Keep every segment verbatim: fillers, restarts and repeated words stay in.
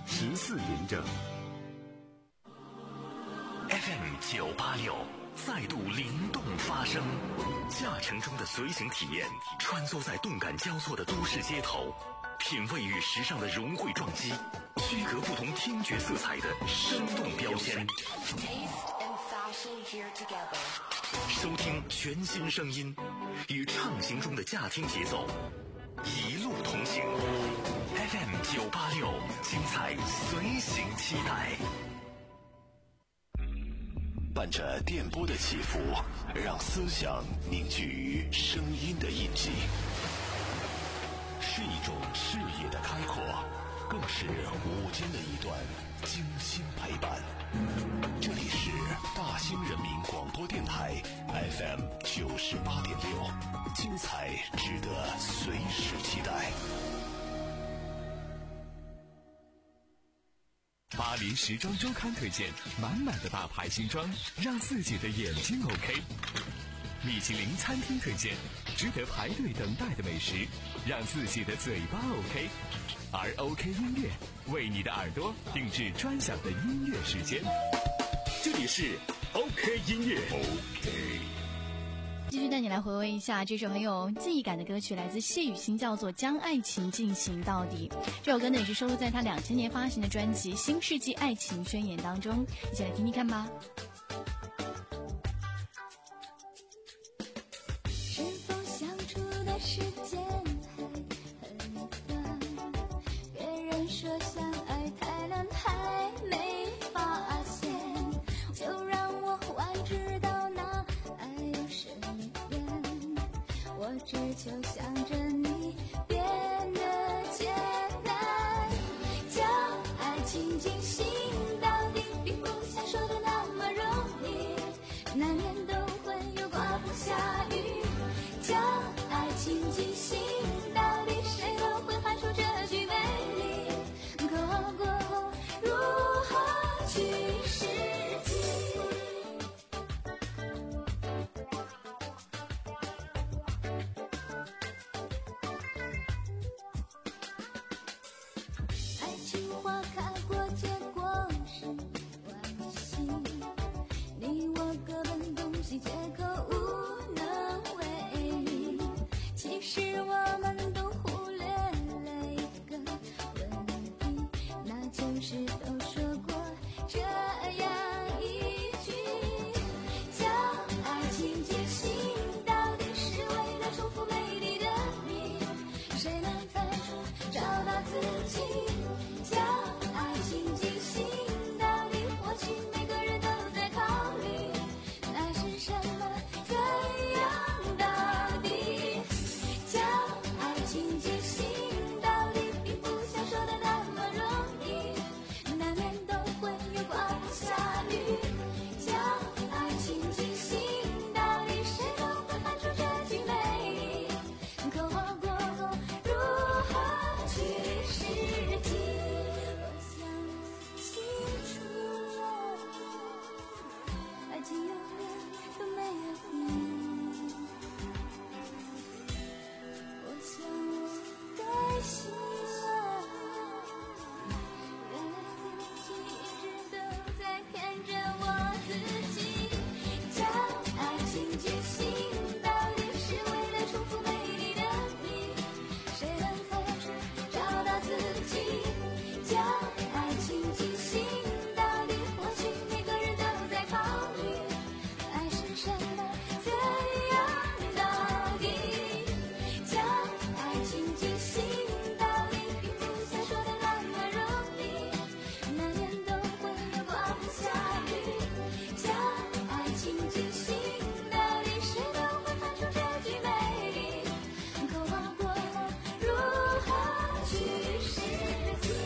十四点整。 F M 九八六再度灵动发声，驾乘中的随行体验，穿梭在动感交错的都市街头，品味与时尚的融汇撞击，区隔不同听觉色彩的生动标签。收听全新声音，与畅行中的驾听节奏一路同行。F M 九八六，精彩随行期待。 伴着电波的起伏，让思想凝聚于声音的印记，是一种视野的开阔，更是午间的一段精心陪伴。这里是大兴人民广播电台 F M 九十八点六，精彩值得随时期待。 巴黎时装周刊推荐满满的大牌新装，让自己的眼睛 OK。米其林餐厅推荐值得排队等待的美食，让自己的嘴巴 OK。而 OK 音乐为你的耳朵定制专享的音乐时间，这里是 OK 音乐 OK。 继续带你来回味一下这首很有记忆感的歌曲，来自谢雨欣，叫做《将爱情进行到底》。这首歌呢也是收录在他两千年发行的专辑《新世纪爱情宣言》当中，一起来听听看吧。 是否相处的时间还很短？别人说相爱太难，还没发现，就让我还知道那爱有深远。我只求向着你变得简单，将爱情进行到底，并不像说的那么容易，难免都会有刮风下雨。将爱情进行到底，谁都会喊出这句美丽，渴望过后如何去实际。爱情花开过结果是关系，你我各奔东西，借口无能为力。其实我们都忽略了一个问题，那就是都说过这样一句，将爱情进行到底，是为了重复美丽的你。谁能在这找到自己？将爱情进行到底，或许每个人都在考虑，那是什么怎样到底？将爱情进行到底，并不像说的那么容易，难免都会有刮风下雨。将爱情进行到底，谁都会喊出这句美丽，渴望过后如何去实际。我想清楚了，爱情永远都没有底。我想我该醒了，原来自己一直都在骗着我自己。将爱情进行到底，是为了重复美丽的你。谁能在这找到自己？将爱情进行到底，或许每个人都在考虑，爱是什么怎样到底？将爱情进行到底，并不像说的那么容易，难免都会有刮风下雨。将爱情进行到底，谁都会喊出这句美丽，渴望过后如何去实际。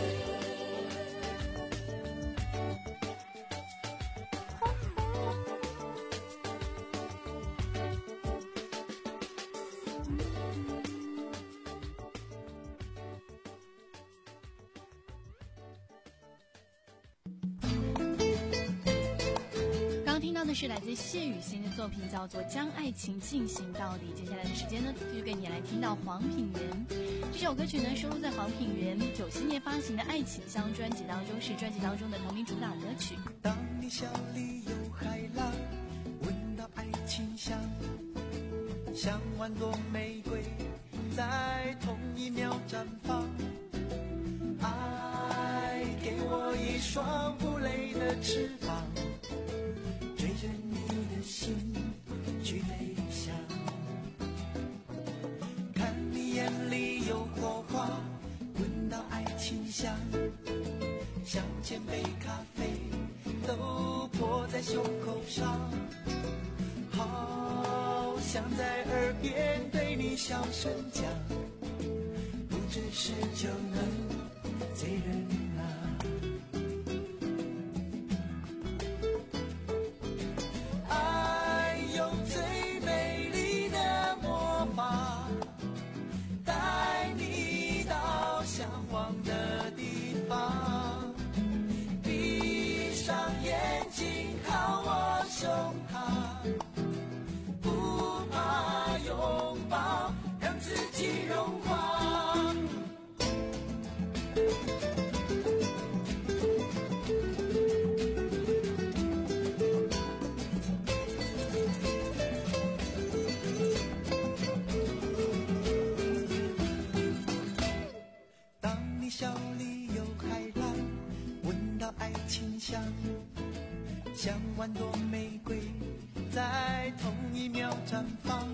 听到的是来自谢雨欣的作品，叫做《将爱情进行到底》。接下来的时间呢，继续跟你来听到黄品源。这首歌曲呢，收录在黄品源九七年发行的《爱情香》专辑当中，是专辑当中的同名主打歌曲。 当你笑里有海浪，闻到爱情香，像万朵玫瑰在同一秒绽放。爱给我一双不累的翅膀，追着你的心去飞翔。看你眼里有火花，闻到爱情香，像千杯咖啡都泼在胸口上，好想在耳边对你小声讲，不只是就能醉人啊。爱有最美丽的魔法，带你到向往的地方，闭上眼睛靠我胸膛，不怕拥抱，让自己融化。当你笑里有海浪，闻到爱情香，像万朵玫瑰在同一秒绽放。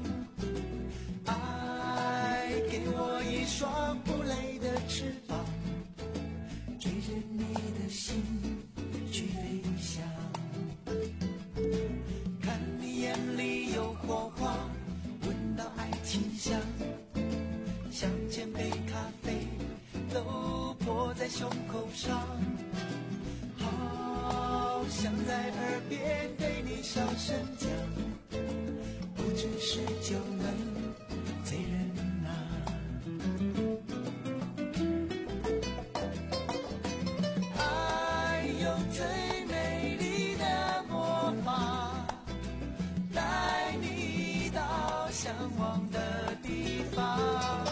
爱给我一双不累的翅膀，追着你的心去飞翔。看你眼里有火花，闻到爱情香，像千杯咖啡都泼在胸口上，好想在耳边对你小声讲，不只是就能醉人啊。爱有最美丽的魔法，带你到向往的地方，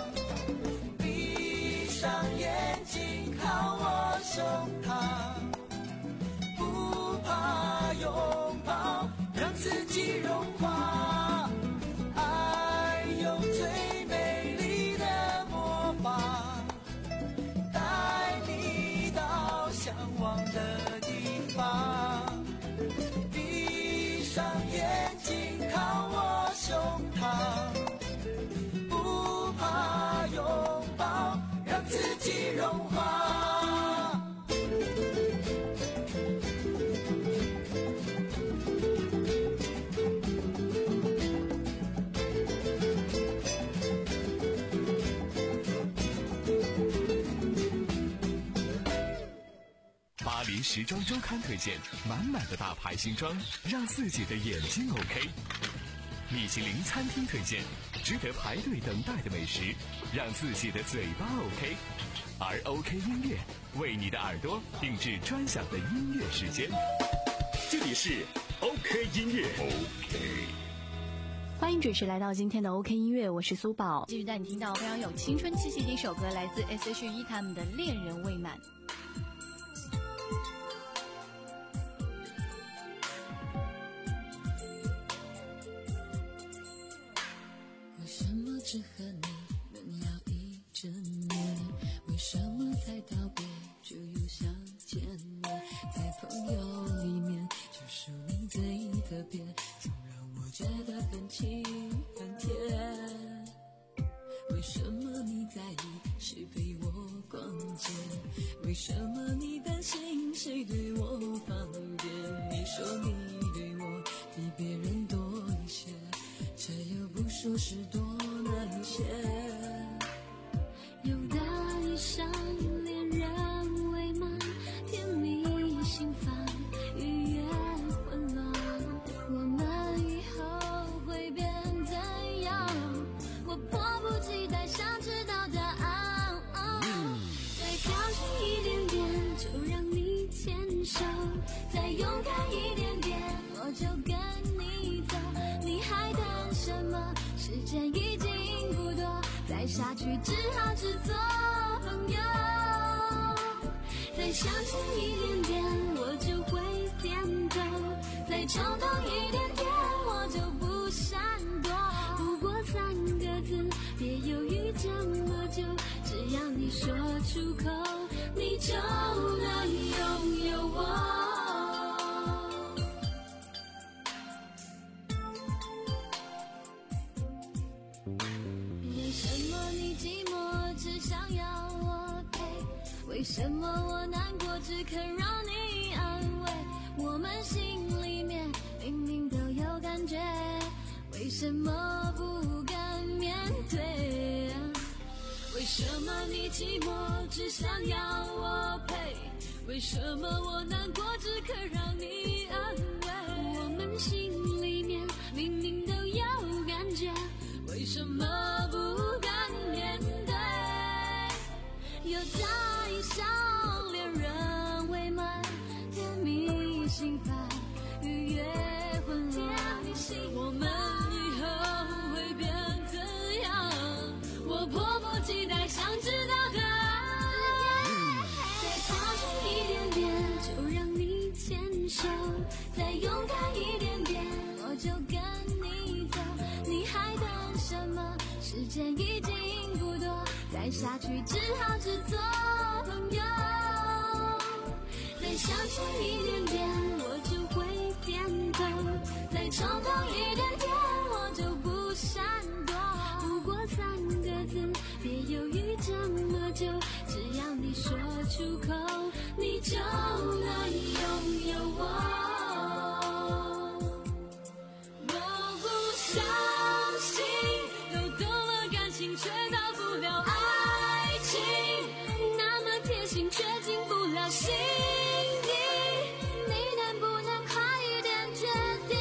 闭上眼睛靠我胸膛，不怕拥抱，让自己融化。爱有最美丽的魔法，带你到向往的地方，闭上眼睛靠我胸膛，不怕拥抱，让自己融化。 巴黎时装周刊推荐满满的大牌新装，让自己的眼睛 OK。米其林餐厅推荐值得排队等待的美食，让自己的嘴巴 OK。而 OK 音乐为你的耳朵定制专享的音乐时间。 这里是 OK 音乐 OK。 欢迎准时来到今天的 OK 音乐，我是苏宝，继续带你听到非常有青春气息的一首歌，来自 S H E 他们的《恋人未满》。 为什么只和你能聊一整年？为什么才道别就又想见面？在朋友里面，就属你最特别，总让我觉得很亲很甜。为什么你在意谁陪我逛街？为什么你担心谁对我放电？你说你对我比别人多一些，却又不说是多哪一些。有的一生恋人未满，甜蜜心烦，语言混乱。我们以后会变怎样？我迫不及待想知道答案。再靠近一点点，就让你牵手；再勇敢一点点，我就下去只好只做朋友。再向前一点点，我就会点头；再冲动一点点，我就不闪躲。不过三个字，别犹豫这么久，只要你说出口，你就能拥有我。为什么你寂寞只想要我陪？为什么我难过只肯让你安慰？我们心里面明明都有感觉，为什么不敢面对？为什么你寂寞只想要我陪？为什么我难过只肯让你安慰？我们心里面明明都有感觉，为什么不敢面对？有大一笑恋人未满，甜蜜心烦愉悦混乱，我们以后会变怎样？我迫不及待想知道答案。再靠近一点点，就让你牵手；再勇敢一点点，我就跟你走。你还等什么？时间已经不多，再下去只好只做朋友。再向前一点点，我就会点头；再冲动一点点，我就不闪躲。不过三个字，别犹豫这么久，只要你说出口，你就能拥有我。我不相信都懂了感情，却到不了爱情，那么贴心却进不了心底，你能不能快一点决定？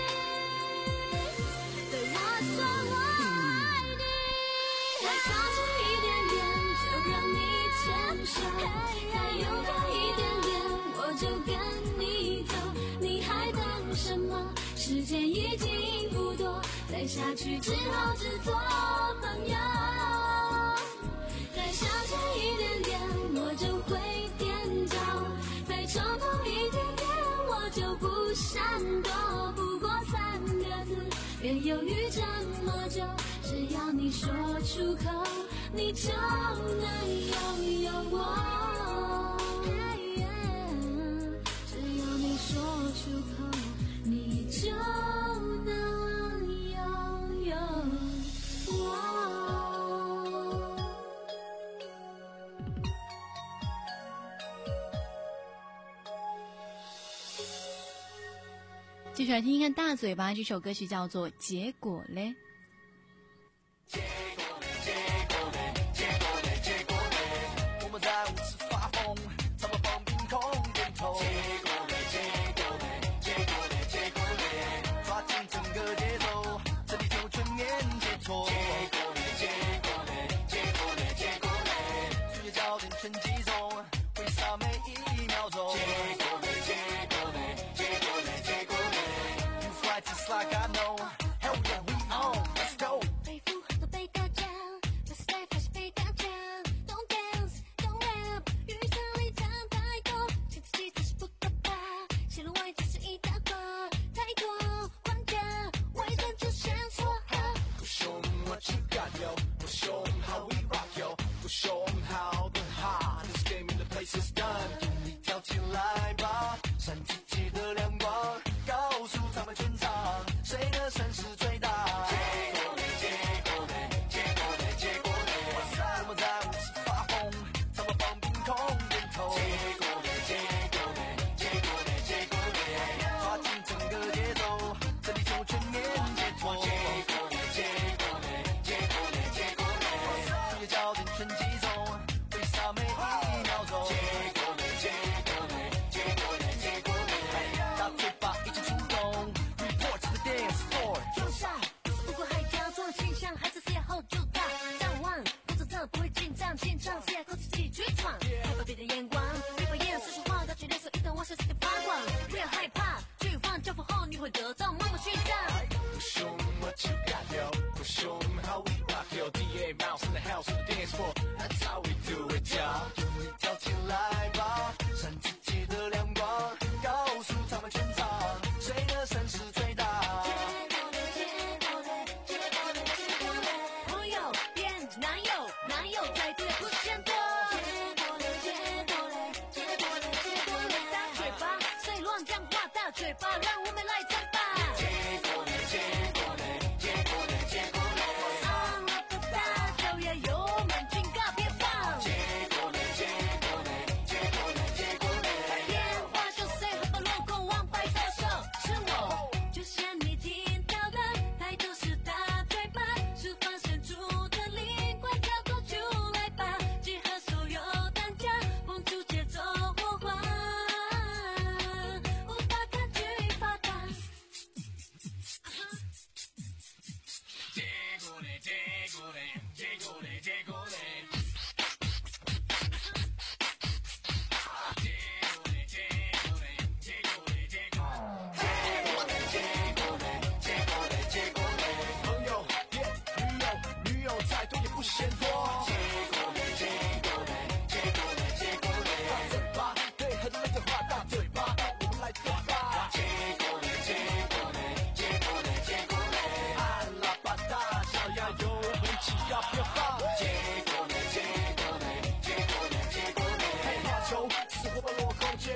对我说我爱你。再靠近一点点，就让你牵手；再勇敢一点点，我就跟你走。你还等什么？时间已经不多，再下去只好只做朋友。再向前一点点，我就会点头；再冲动一点点，我就不闪躲。不过三个字，别犹豫这么久，只要你说出口，你就能拥有我。只要你说出口，你就能拥有我。 继续来听听看大嘴巴，这首歌曲叫做《结果嘞》。 结果嘞，结果嘞，结果嘞，结果嘞，我们在舞池发疯，他们放冰空点头。结果嘞，结果嘞，结果嘞，结果嘞，抓紧整个节奏，这里就全面解脱。结果嘞，结果嘞，结果嘞，结果嘞，注意焦点全集中，挥洒每一秒钟。结果嘞，结果嘞，结果嘞，结果嘞 ，You fly just like I know。Hell yeah, we on, let's go。 背负都被打架 ，Let's life 还是被打架 ，Don't dance, don't rap， 雨伞里站太多，请自己才是不可怕，写了外只是一大把，太多框架，伪装就像错。 Go show them what you got, yo. Go show them how we rock, yo. Go show them how the hardest game in the place is done. 用力跳起来吧，闪自己的亮光，告诉他们全场，谁的声势最大。结果嘞，结果嘞，结果嘞，结果嘞，我们在舞池发疯，他们放冰空点头。结果嘞，结果嘞，结果嘞，结果嘞，抓紧整个节奏，这里就全面解脱。结果嘞，结果嘞，结果嘞，结果嘞，注意焦点全集中，挥洒每一秒钟。结果嘞，结果嘞，结果嘞，结果嘞。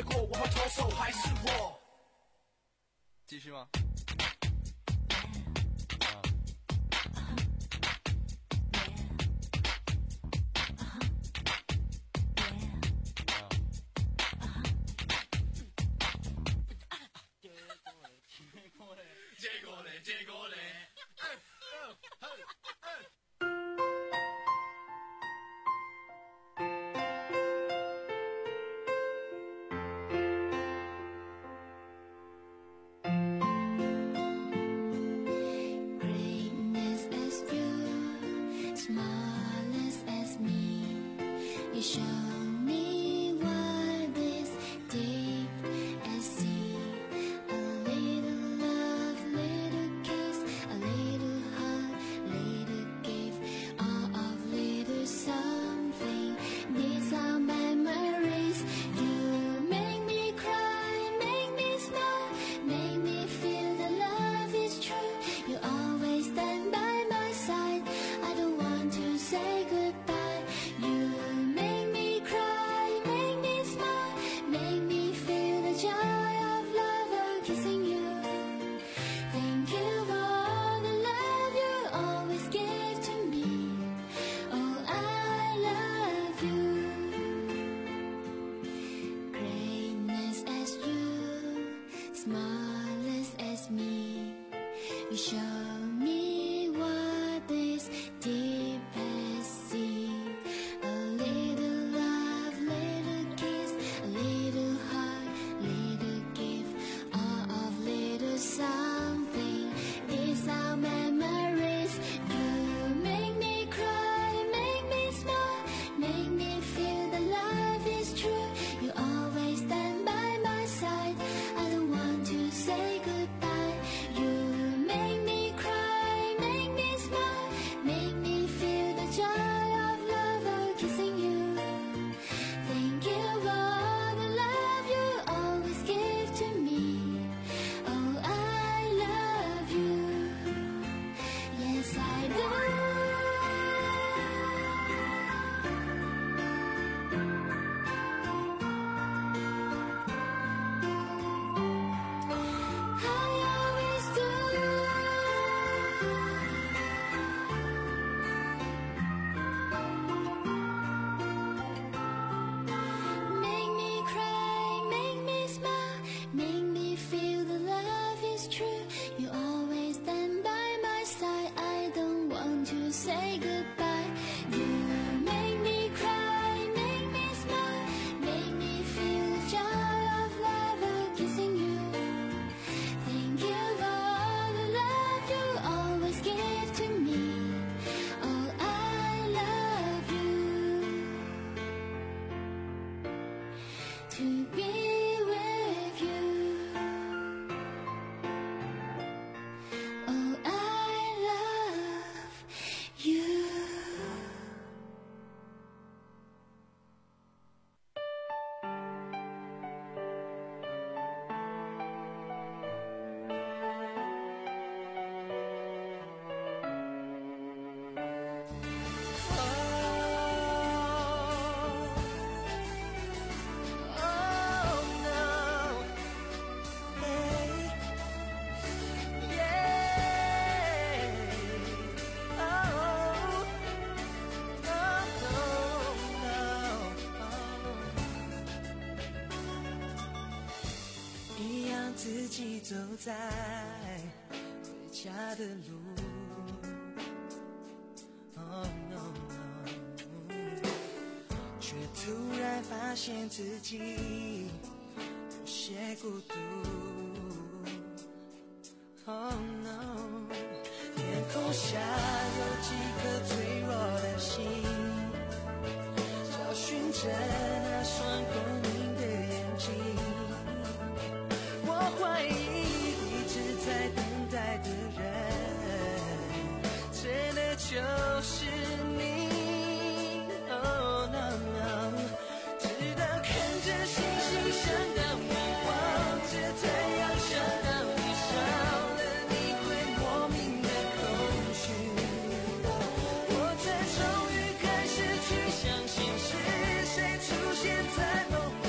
结果，我会脱手还是我？继续吗？结果嘞，结果嘞，哎哎哎。 Greatness as you, smallest as me. You show me what is deep as sea. A little love, little kiss, a little hug, little gift, all of little something. These are memories. You make me cry, make me smile, make me feel that love is true. You always stand by my side. I don't want to say goodbye. You make me cry, make me smile, make me feel the joy of love of kissing you. Thank you for all the love you always give to me. Oh, I love you. Greatness as you, smallest as me. You show me what is deep as sea. A little love, little kiss, a little hug, little gift, all of little something. These are memories. You make me cry, make me smile, make me feel that love is true. You always stand by my side. I don't want to say goodbye. You make me cry, make me smile, make me feel the joy of love of kissing you. Thank you for all the love you always give to me. Oh, I love you. Yes, I do. I always do. Make me cry, make me smile, make me feel the love is true. You always stand by my side. I don't want to say goodbye. You make me cry, make me smile, make me feel the joy of love of kissing you. Thank you for all the love you always give to me. Oh, I love you. To be with you. Oh, I love you. 一样自己走在回家的路。Oh no no， 却突然发现自己有些孤独。Oh no， 天空下有几颗脆弱的心，找寻着那双光明的眼睛。我怀疑一直在等待的人，真的就是你。Oh no no， 直到看着星星想到你，望着太阳想到你，少了你会莫名的空虚。我才终于开始去相信，是谁出现在梦里。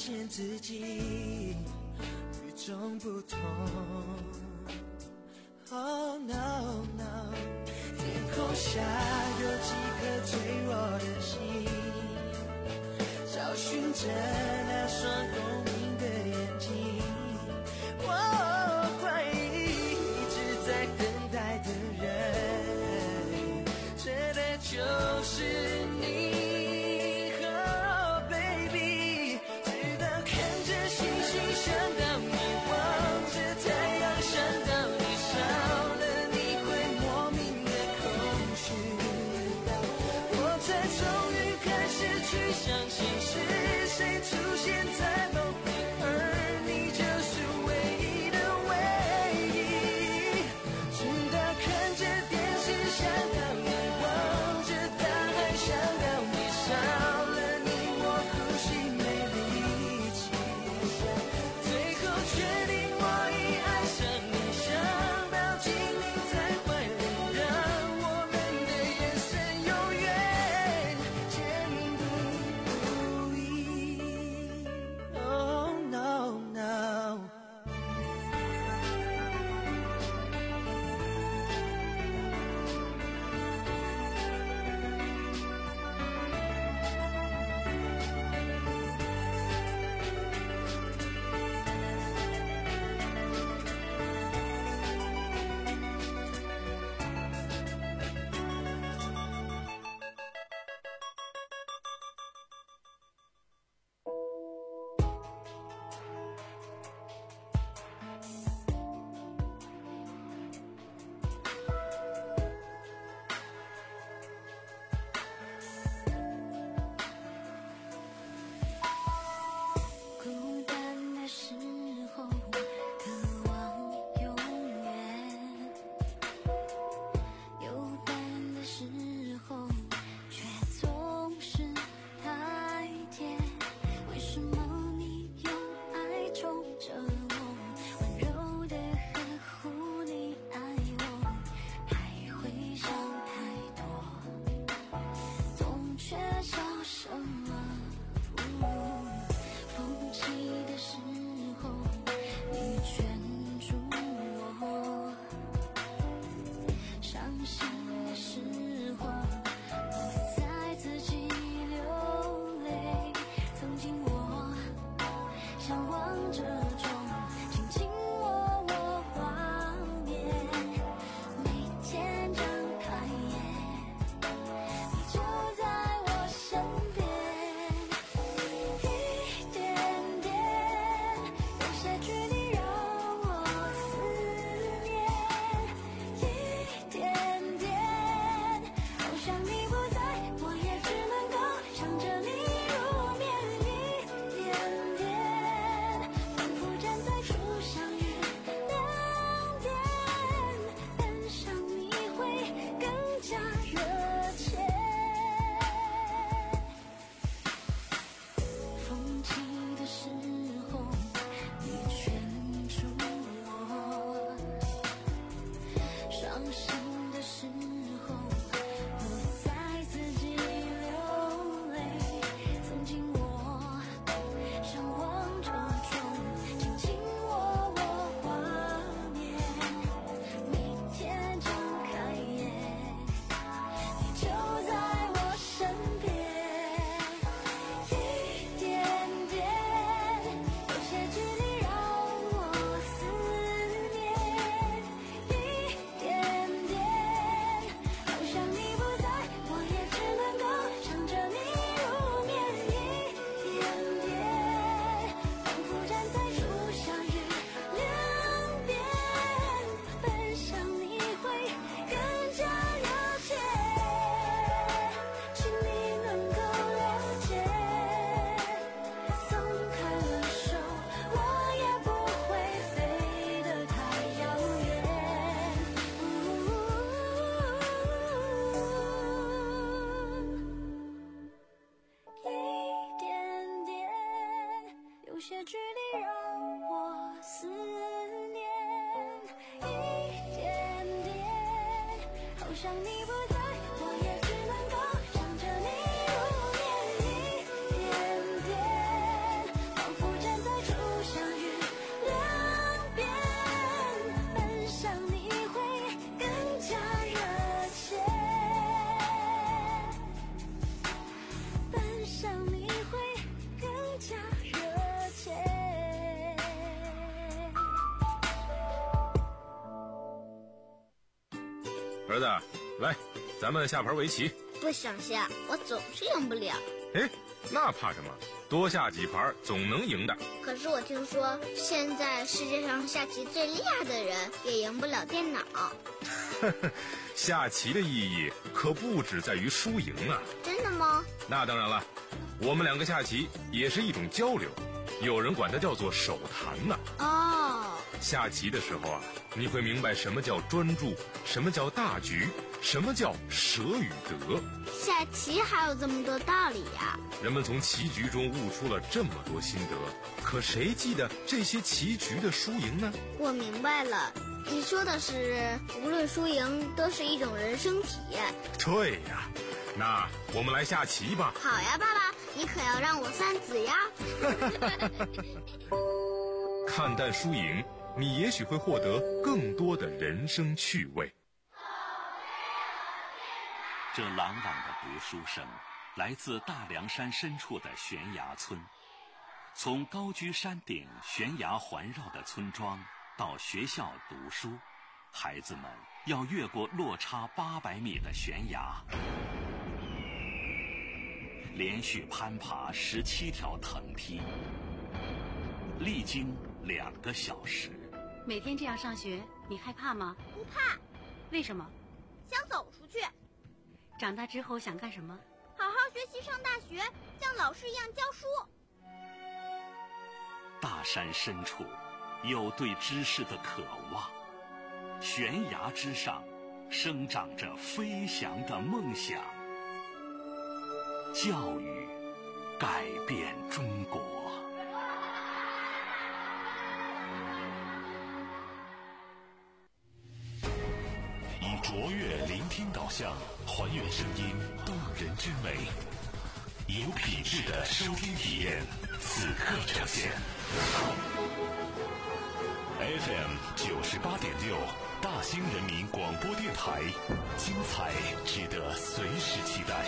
现自己与众不同。Oh no no， 天空下有几颗脆弱的心，找寻着那双公明的眼睛。我怀疑一直在等待的人，真的就是你。相信是谁出现在梦里，而你就是唯一的唯一。直到看着电视，想到你，望着大海，想到你，少了你我呼吸没力气。最后确定我已爱上你，想到紧你在怀里，让我们的眼神永远坚定不Oh no no， 孤单的时候渴望永远，有胆的时候却总是太甜。为什么你用爱宠着我，温柔的呵护你爱我，还会想太多，总缺少什么。风起的时候，你圈住我；伤心的时候，我在自己流泪。曾经我向往这种紧紧握握画面，每天张开眼，你就在我身边。些距离让我思念，一点点，好像你不在，我也只能够想着你入眠，一点点，仿佛儿子，来，咱们下盘围棋。 不想下，我总是赢不了。 哎，那怕什么？多下几盘总能赢的。 可是我听说，现在世界上下棋最厉害的人也赢不了电脑。 下棋的意义可不只在于输赢啊！ 真的吗？ 那当然了，我们两个下棋也是一种交流，有人管它叫做手谈呢。 哦， 下棋的时候啊，你会明白什么叫专注，什么叫大局，什么叫舍与得。 下棋还有这么多道理呀！ 人们从棋局中悟出了这么多心得，可谁记得这些棋局的输赢呢？ 我明白了，你说的是无论输赢都是一种人生体验。 对呀，那我们来下棋吧。 好呀，爸爸，你可要让我三子呀。 看淡输赢，你也许会获得更多的人生趣味。 这朗朗的读书声来自大凉山深处的悬崖村。从高居山顶悬崖环绕的村庄到学校读书，孩子们要越过落差八百米的悬崖，连续攀爬十七条藤梯，历经两个小时。 每天这样上学，你害怕吗？ 不怕。 为什么？ 想走出去。 长大之后想干什么？ 好好学习，上大学，像老师一样教书。 大山深处有对知识的渴望，悬崖之上生长着飞翔的梦想。教育改变中国。以卓越聆听导向，还原声音动人之美，有品质的收听体验，此刻呈现。F M 九十八点六，大兴人民广播电台，精彩值得随时期待。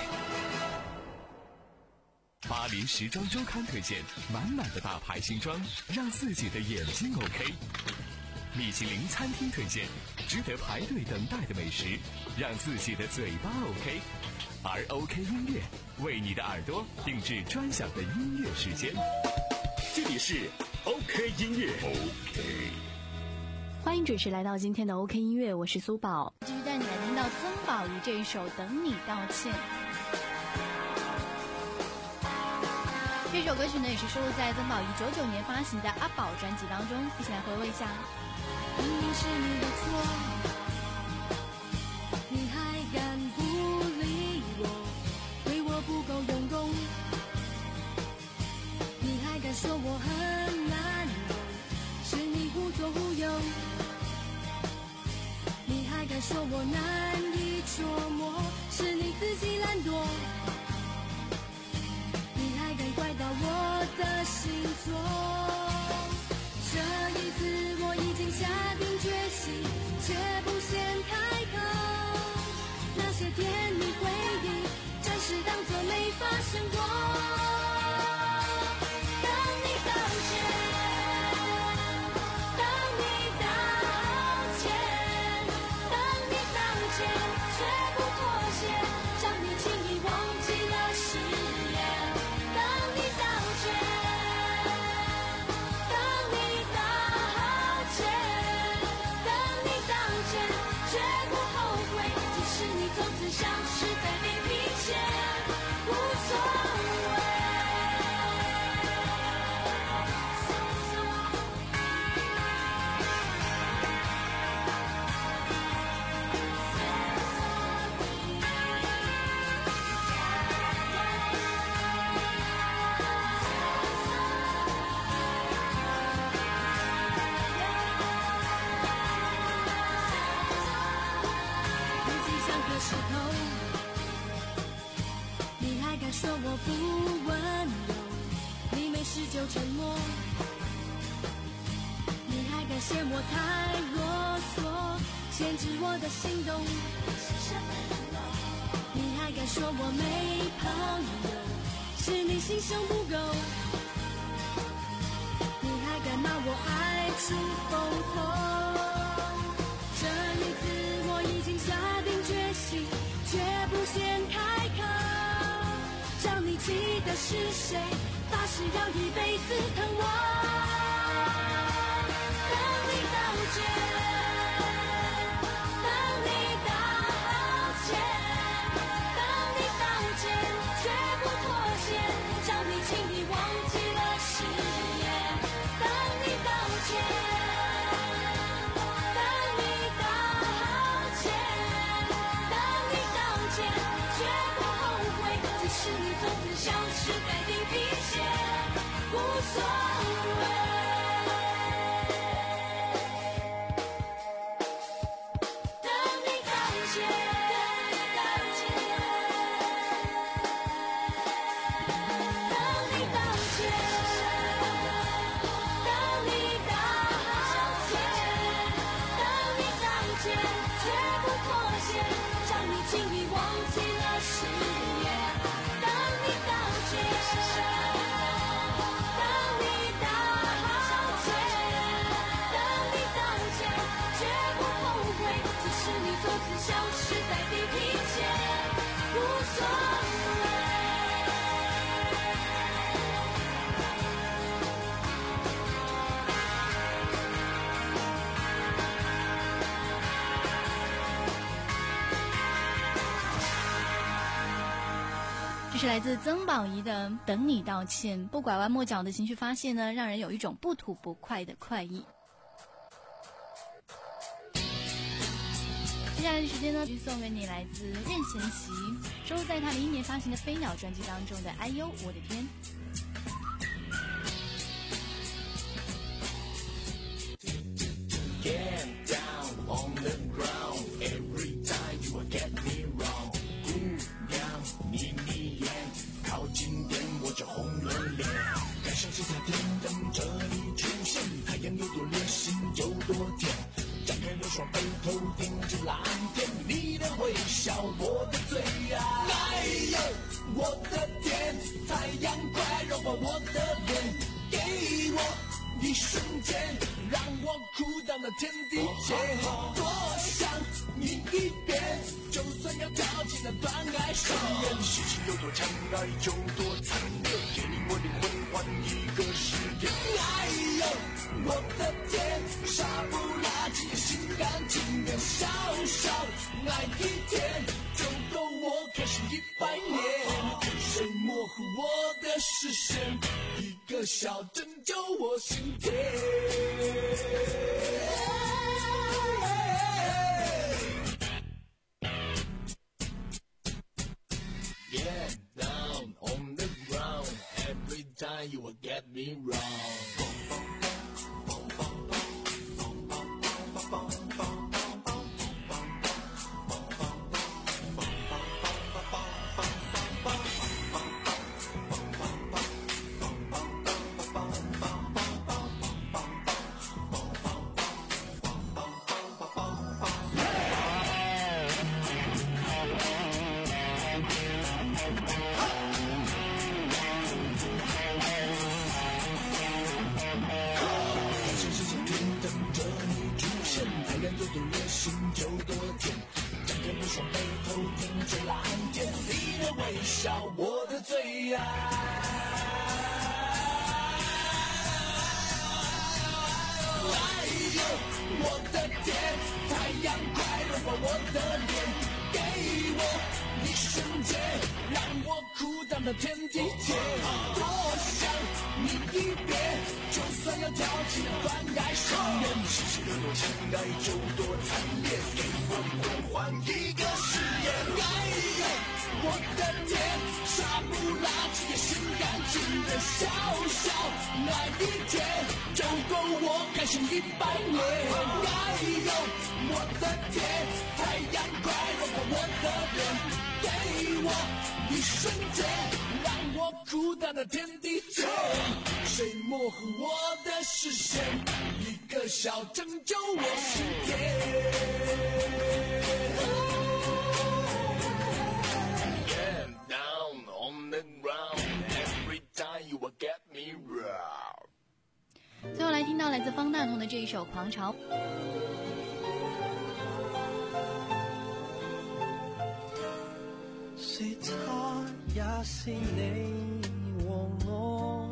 巴黎时装周刊推荐，满满的大牌新装，让自己的眼睛 OK。米其林餐厅推荐，值得排队等待的美食，让自己的嘴巴 OK。而 OK 音乐为你的耳朵定制专享的音乐时间。这里是 OK 音乐 OK。 欢迎准时来到今天的 OK 音乐，我是苏宝，继续带你来听到曾宝仪这一首《等你道歉》。这首歌曲呢，也是收录在曾宝仪九九年发行的《阿宝》专辑当中，一起来回味一下。 明明是你的错，你还敢不理我，对我不够用功，你还敢说我很难懂，是你忽左忽右，你还敢说我难以琢磨，是你自己懒惰，你还敢怪到我的星座。这一次我已经下定决心，却不先开口，那些甜蜜回忆暂时当作没发生过。等你道歉，等你道歉，等你道歉，却不妥协，让你轻易忘记了誓言。等你道歉，像是在你面前无所谓。自己像颗石头，你还敢说我不温柔，你没事就沉默，你还敢嫌我太啰嗦，限制我的行动，你还敢说我没朋友，是你心胸不够，你还敢骂我爱出风头。这一次我已经下定是谁，发誓要一辈子疼我。等你道歉，等你道歉，等你道歉，绝不妥协，叫你轻易忘记了誓言。等你道歉，等你道歉，等你道歉，绝不后悔，即使你从此消失在地平线，无所谓。等你道歉，等你道歉，等你道歉，等你道歉，等你道歉，绝不妥协，叫你轻易忘记了誓言。等你道歉，等你道歉，等你道歉，绝不后悔，即使你从此消失在地平线，无所谓。 这是来自曾宝仪的《等你道歉》，不拐弯抹角的情绪发泄呢，让人有一种不吐不快的快意。接下来的时间呢，送给你来自任贤齐收录在他零一年发行的《飞鸟》专辑当中的《哎呦我的天》。 Get down on the ground. Every time you will get me wrong. 姑娘，眯眯眼，靠近点，我就红了脸。该像是夏天等着你出现，太阳有多烈心有多甜。张开了双背头，盯着蓝天，你的微笑，我的最爱。哎呦，我的天，太阳快融化我的脸，给我一瞬间，让我哭到那天地间。多想你一遍，就算要跳进那断崖深渊。事情有多强，爱有多惨烈，给你我灵魂换一个誓言。哎呦，我的天，傻不拉几的心甘情愿，小小爱一天，就够我开心一百年。谁模糊我的视线，一个笑拯救我心田。Get down on the ground. Every time you will get me wrong.我的最爱，哎呦，我的天，太阳快融化我的脸，给我一瞬间，让我哭到那天地间。多想你一遍，就算要跳进那断崖深渊。事情有多强，爱有多惨烈，给我灵魂换一个誓言。哎呦，我的天，傻不拉几的心甘情愿，小小爱一天，就够我开心一百年。哎呦，我的天，太阳快融化我的脸，给我一瞬间，让我哭到那天地间。谁模糊我的视线，一个笑拯救我心田。 最后来听到来自方大同的这一首《狂潮》。 是他也是你和我，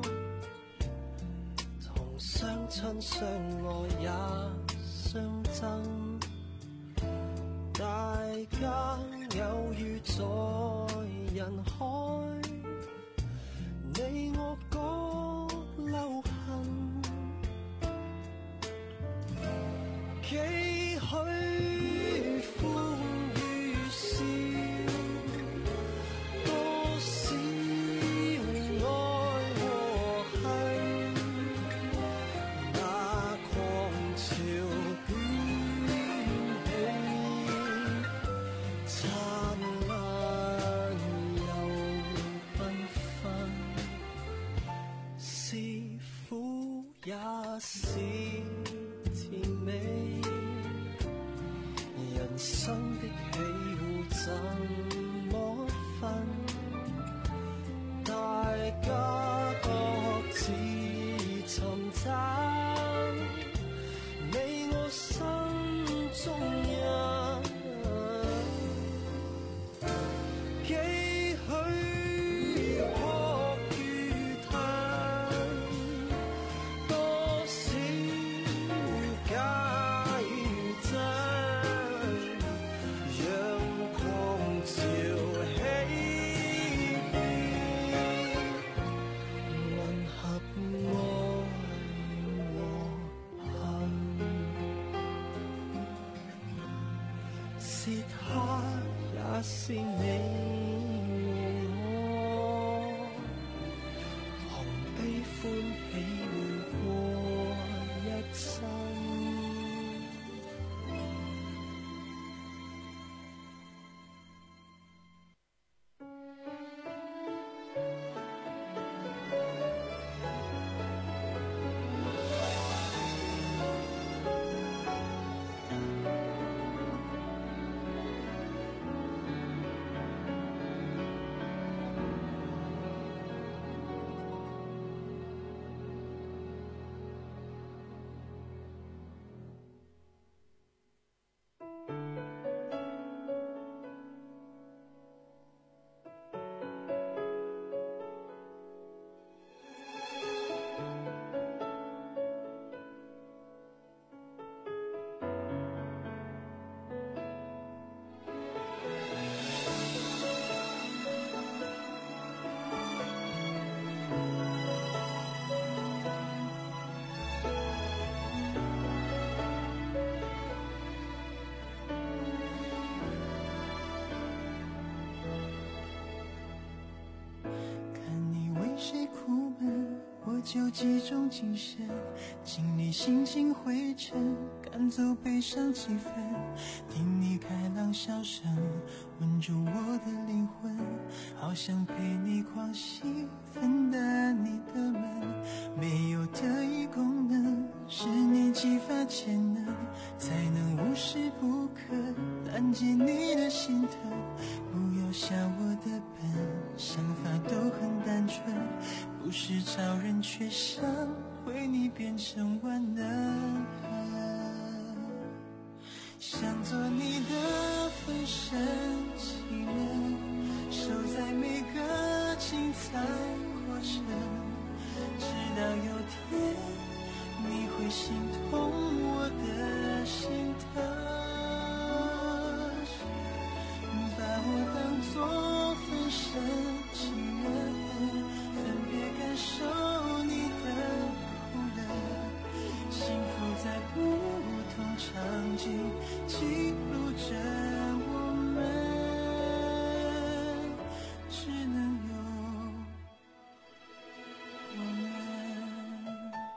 同相親相愛也相爭，大家有遇在人海，你我各留痕，幾許歡與笑，多少愛和恨，那狂潮捲起，燦爛又繽紛，是苦也是甜美，人生的喜惡怎麼分？大家各自尋找你我心中人，幾許哭與嘆，多少假與真，讓狂潮起變，混合愛和恨，是他也是你和我，同悲歡喜互過一生。 谁苦闷，我就集中精神，经历心情灰尘，赶走悲伤气氛，听你开朗笑声，吻住我的灵魂，好想陪你狂喜，分担你的闷，没有特异功能，是你激发潜能，才能无时不刻拦截你的心疼，不要想我的笨，想法都很单纯，不是超人却想为你变成万能，想做你的分身情人，守在每个精彩过程，直到有天你会心痛我的心疼，把我当作分身情人，分别感受你的苦乐，幸福在不同场景记录着我们，只能有我们。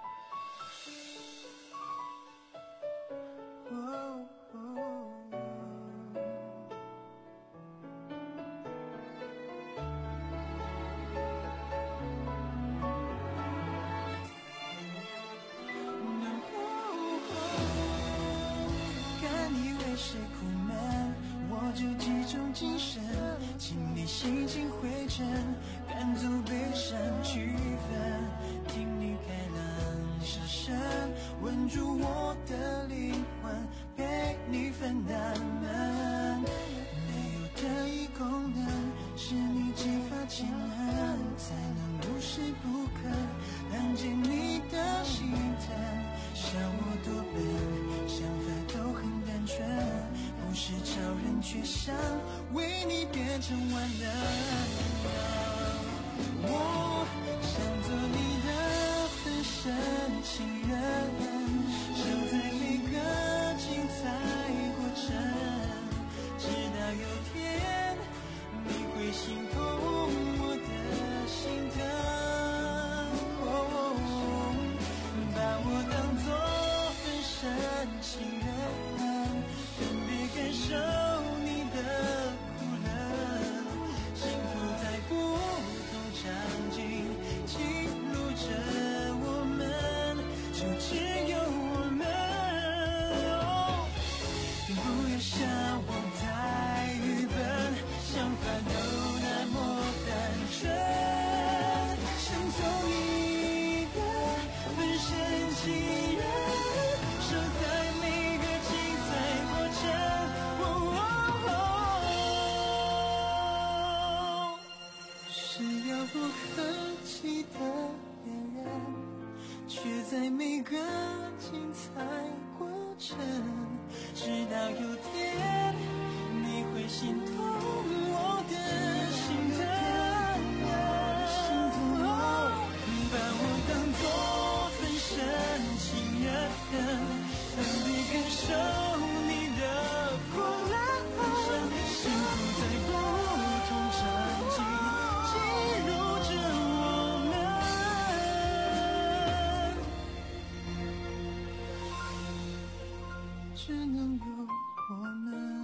哦哦谁苦闷，我就集中精神，经历心情灰尘，赶走悲伤气氛，听你开朗笑声，吻住我的灵魂，陪你分担闷，没有特异功能， 是你激发潜能，才能无时不刻谅解你的心疼。像我多笨，想法都很单纯，不是超人，却想为你变成万能。我想做你的分身情人，守在每个精彩过程，直到有天你会心痛我的心疼。哦，把我当作分身情人，分别感受你的苦冷，幸福在不同场景记录着我们，就只有我们。哦，并不要向往太愚笨，想法都那么单纯，想做你的分身情人，守在每个精彩过程。哦哦哦，是遥不可及的恋人，却在每个精彩过程，直到有天你会心痛我的心疼。把我当作分身情人，分别感受你的苦冷，幸福在不同场景记录着我们，只能有我们。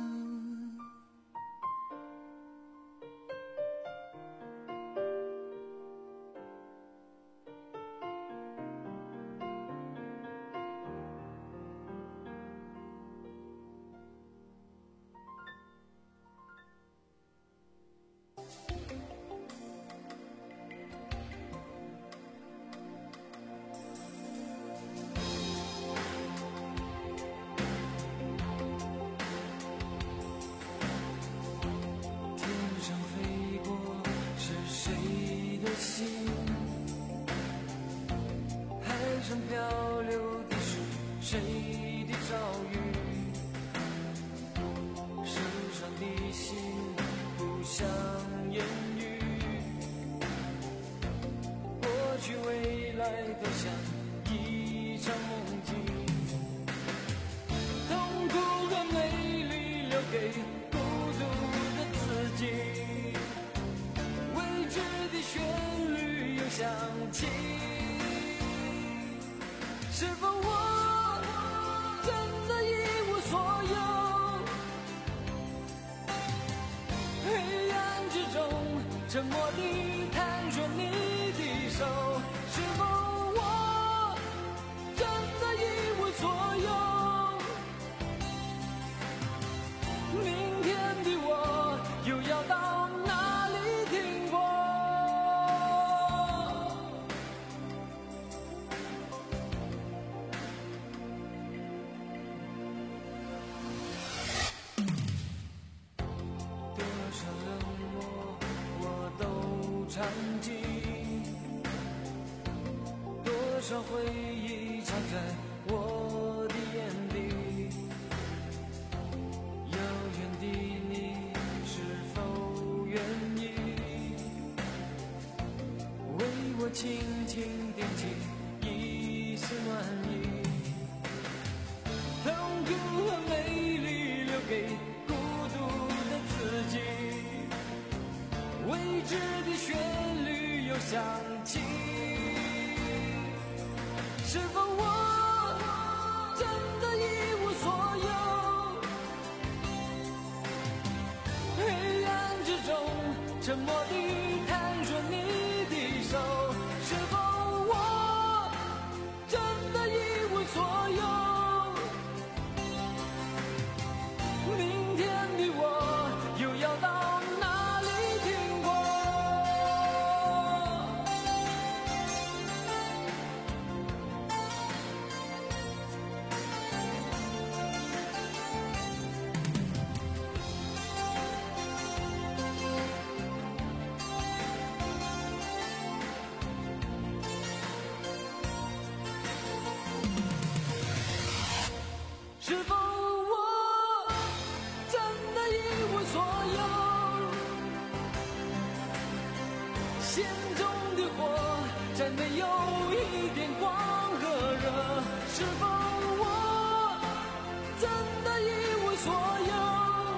漂流的是谁的遭遇？受伤的心不想言语，过去未来都像一场梦境，痛苦和美丽留给孤独的自己，未知的旋律又响起。是否我真的一无所有？黑暗之中沉默地探索你的手，是否我真的一无所有？明天的我又要到哪里停泊？场景，多少回忆藏在我的眼底，遥远的你是否愿意为我轻轻点起一丝暖意？痛苦和美丽留给孤独的自己，未知的旋律又响起，是否我真的一无所有？黑暗之中沉默地探索你的手，是否我真的一无所有？明天的我又要到哪里停泊？ 心中的火再没有一点光和热，是否我真的一无所有？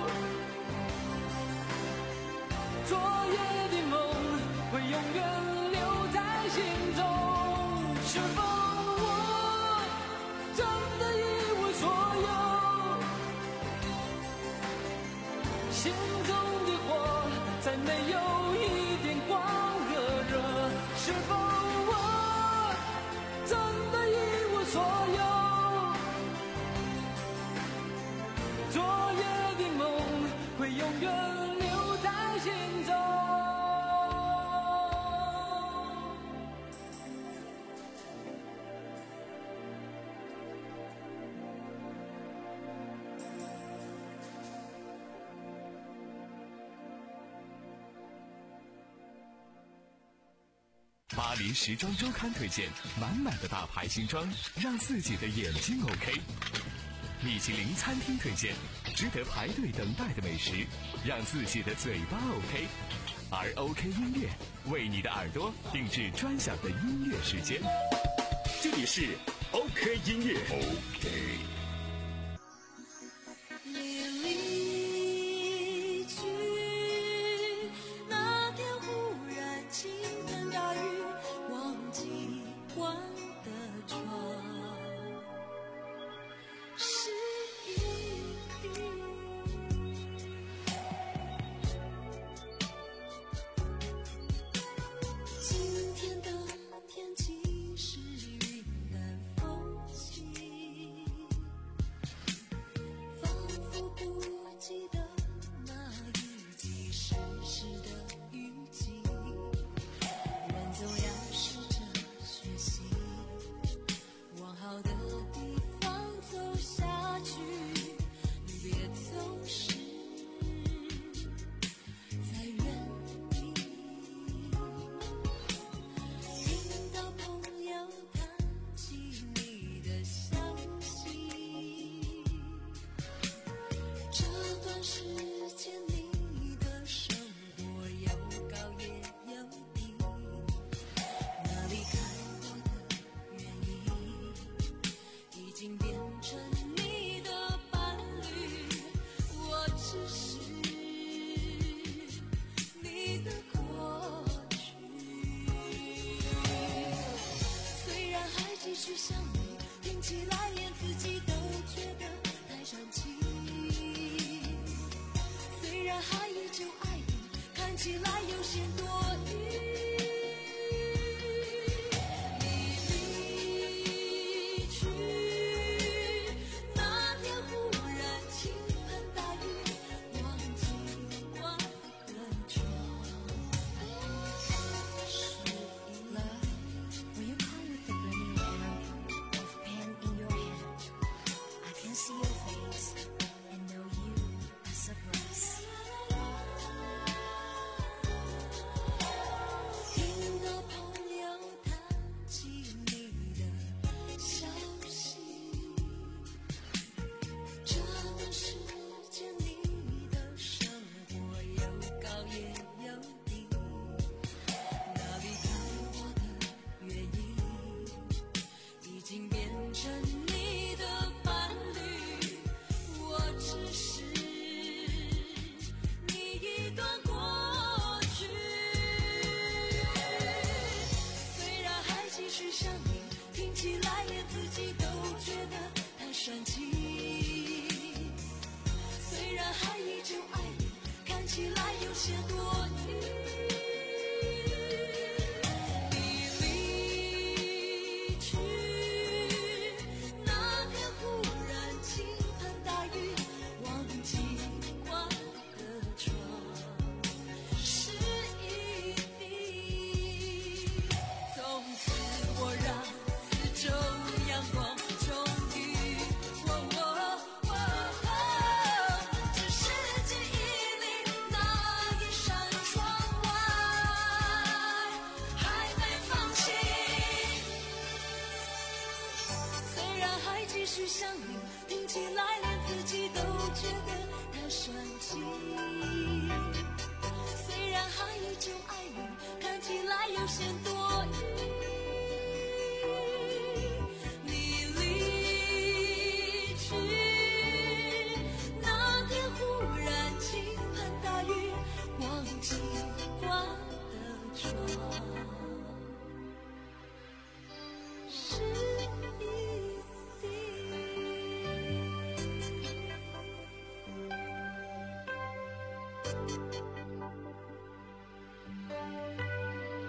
昨夜的梦会永远留在心中，是否我真的一无所有？心中的火再没有一点光和热，是否我真的一无所有？昨夜的梦会永远留在心中。 巴黎时装周刊推荐满满的大牌新装，让自己的眼睛 OK。米其林餐厅推荐值得排队等待的美食，让自己的嘴巴 OK。而 OK 音乐为你的耳朵定制专享的音乐时间。 这里是 OK 音乐 OK。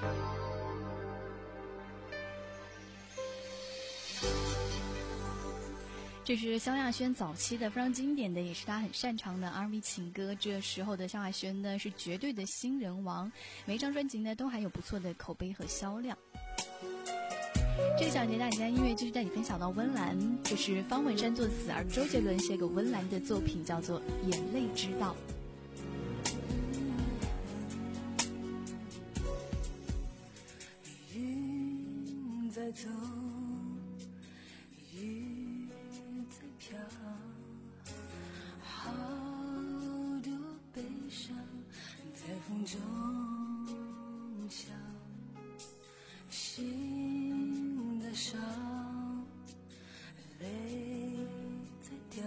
这是萧亚轩早期的非常经典的，也是她很擅长的 R and B 情歌。这时候的萧亚轩呢是绝对的新人王，每一张专辑呢都还有不错的口碑和销量。这个小节带你在音乐继续带你分享到温岚，这是方文山作词，而周杰伦写给温岚的作品叫做《眼泪之道》。 云在走，雨在飘，好多悲伤在风中笑，心在烧，泪在掉，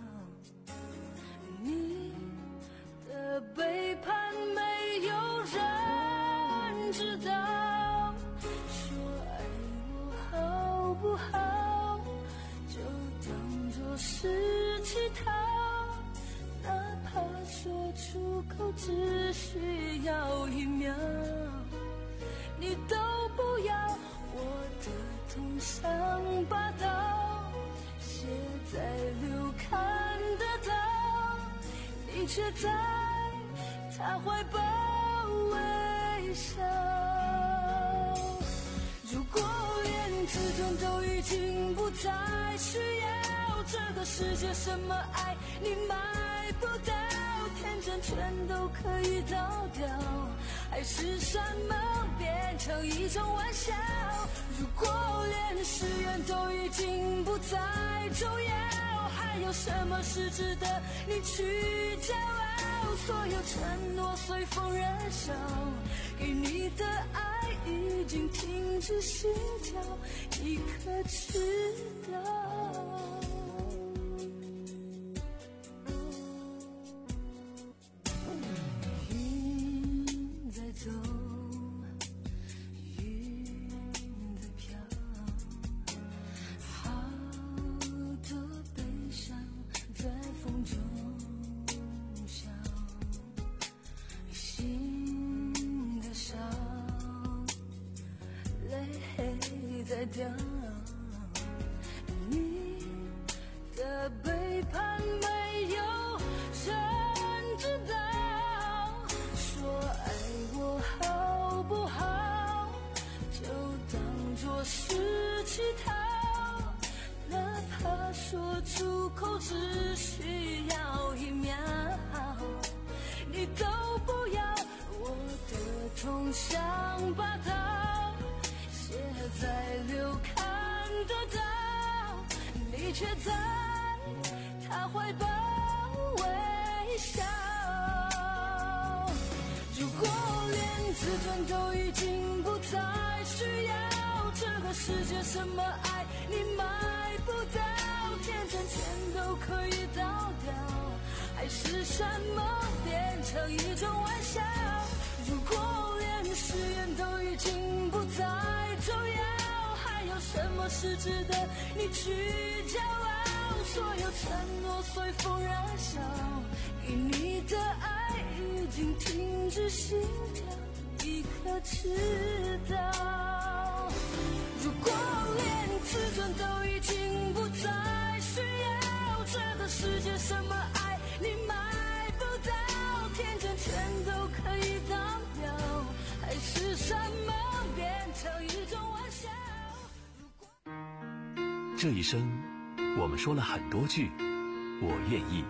你的背叛没有人知道，说爱我好不好，就当作是乞讨，哪怕说出口只需要一秒，你都不要，我的痛像把刀写在流看得到，你却在他怀抱微笑。如果连自尊都已经不再需要，这个世界什么爱你买不到，天真全都可以倒掉，爱是什么变成一种玩笑。如果连誓言都已经不再重要，还有什么是值得你去骄傲？所有承诺随风燃烧，给你的爱已经停止心跳，你可知道？云在走，云在飘，好多悲伤在风中笑，心在烧，泪在掉，你的背叛没有人知道，说爱我好不好，就当作是乞讨，哪怕说出口只需要一秒，你都不要，我的痛像把刀写在流看得到，你却在他怀抱微笑。如果连自尊都已经不再需要，这个世界什么爱你买不到，天真全都可以倒掉，爱是什么变成一种玩笑。如果连誓言都已经不再重要，还有什么是值得你去骄傲？所有承诺随风燃烧，给你的爱已经停止心跳，你可知道？如果连自尊都已经不再需要，这个世界什么爱你买不到，天真全都可以倒掉，爱是什么变成一种玩笑。 这一生我们说了很多句我愿意。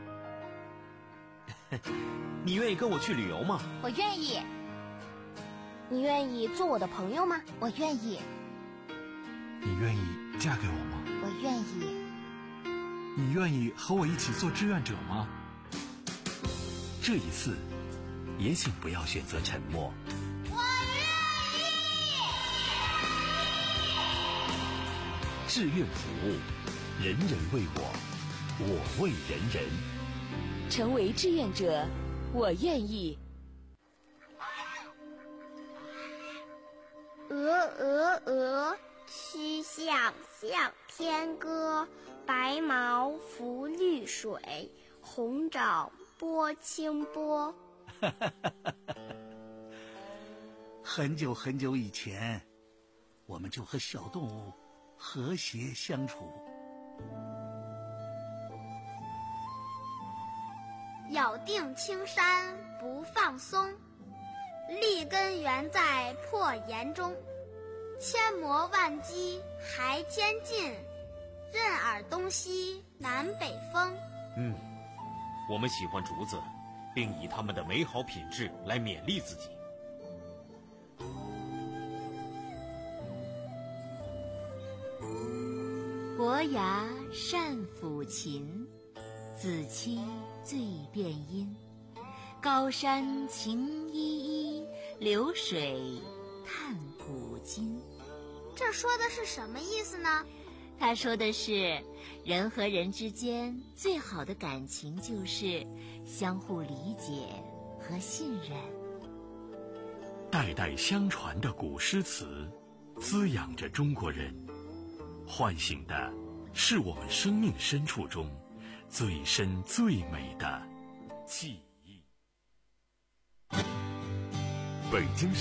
你愿意跟我去旅游吗？ 我愿意。你愿意做我的朋友吗？我愿意。 你愿意嫁给我吗？ 我愿意。 你愿意和我一起做志愿者吗？ 这一次也请不要选择沉默。 我愿意。 志愿服务，人人为我，我为人人。 成为志愿者，我愿意。 鹅鹅鹅，曲项向天歌。白毛浮绿水，红爪拨清波。 很久很久以前，我们就和小动物和谐相处。 咬定青山不放松，立根原在破岩中。千磨万击还坚劲，任尔东西南北风。 嗯，我们喜欢竹子，并以它们的美好品质来勉励自己。 伯牙善抚琴，子期最辨音。高山晴依依，流水叹古今。 这说的是什么意思呢？ 他说的是，人和人之间最好的感情就是相互理解和信任。 代代相传的古诗词，滋养着中国人，唤醒的是我们生命深处中最深最美的记忆。 北京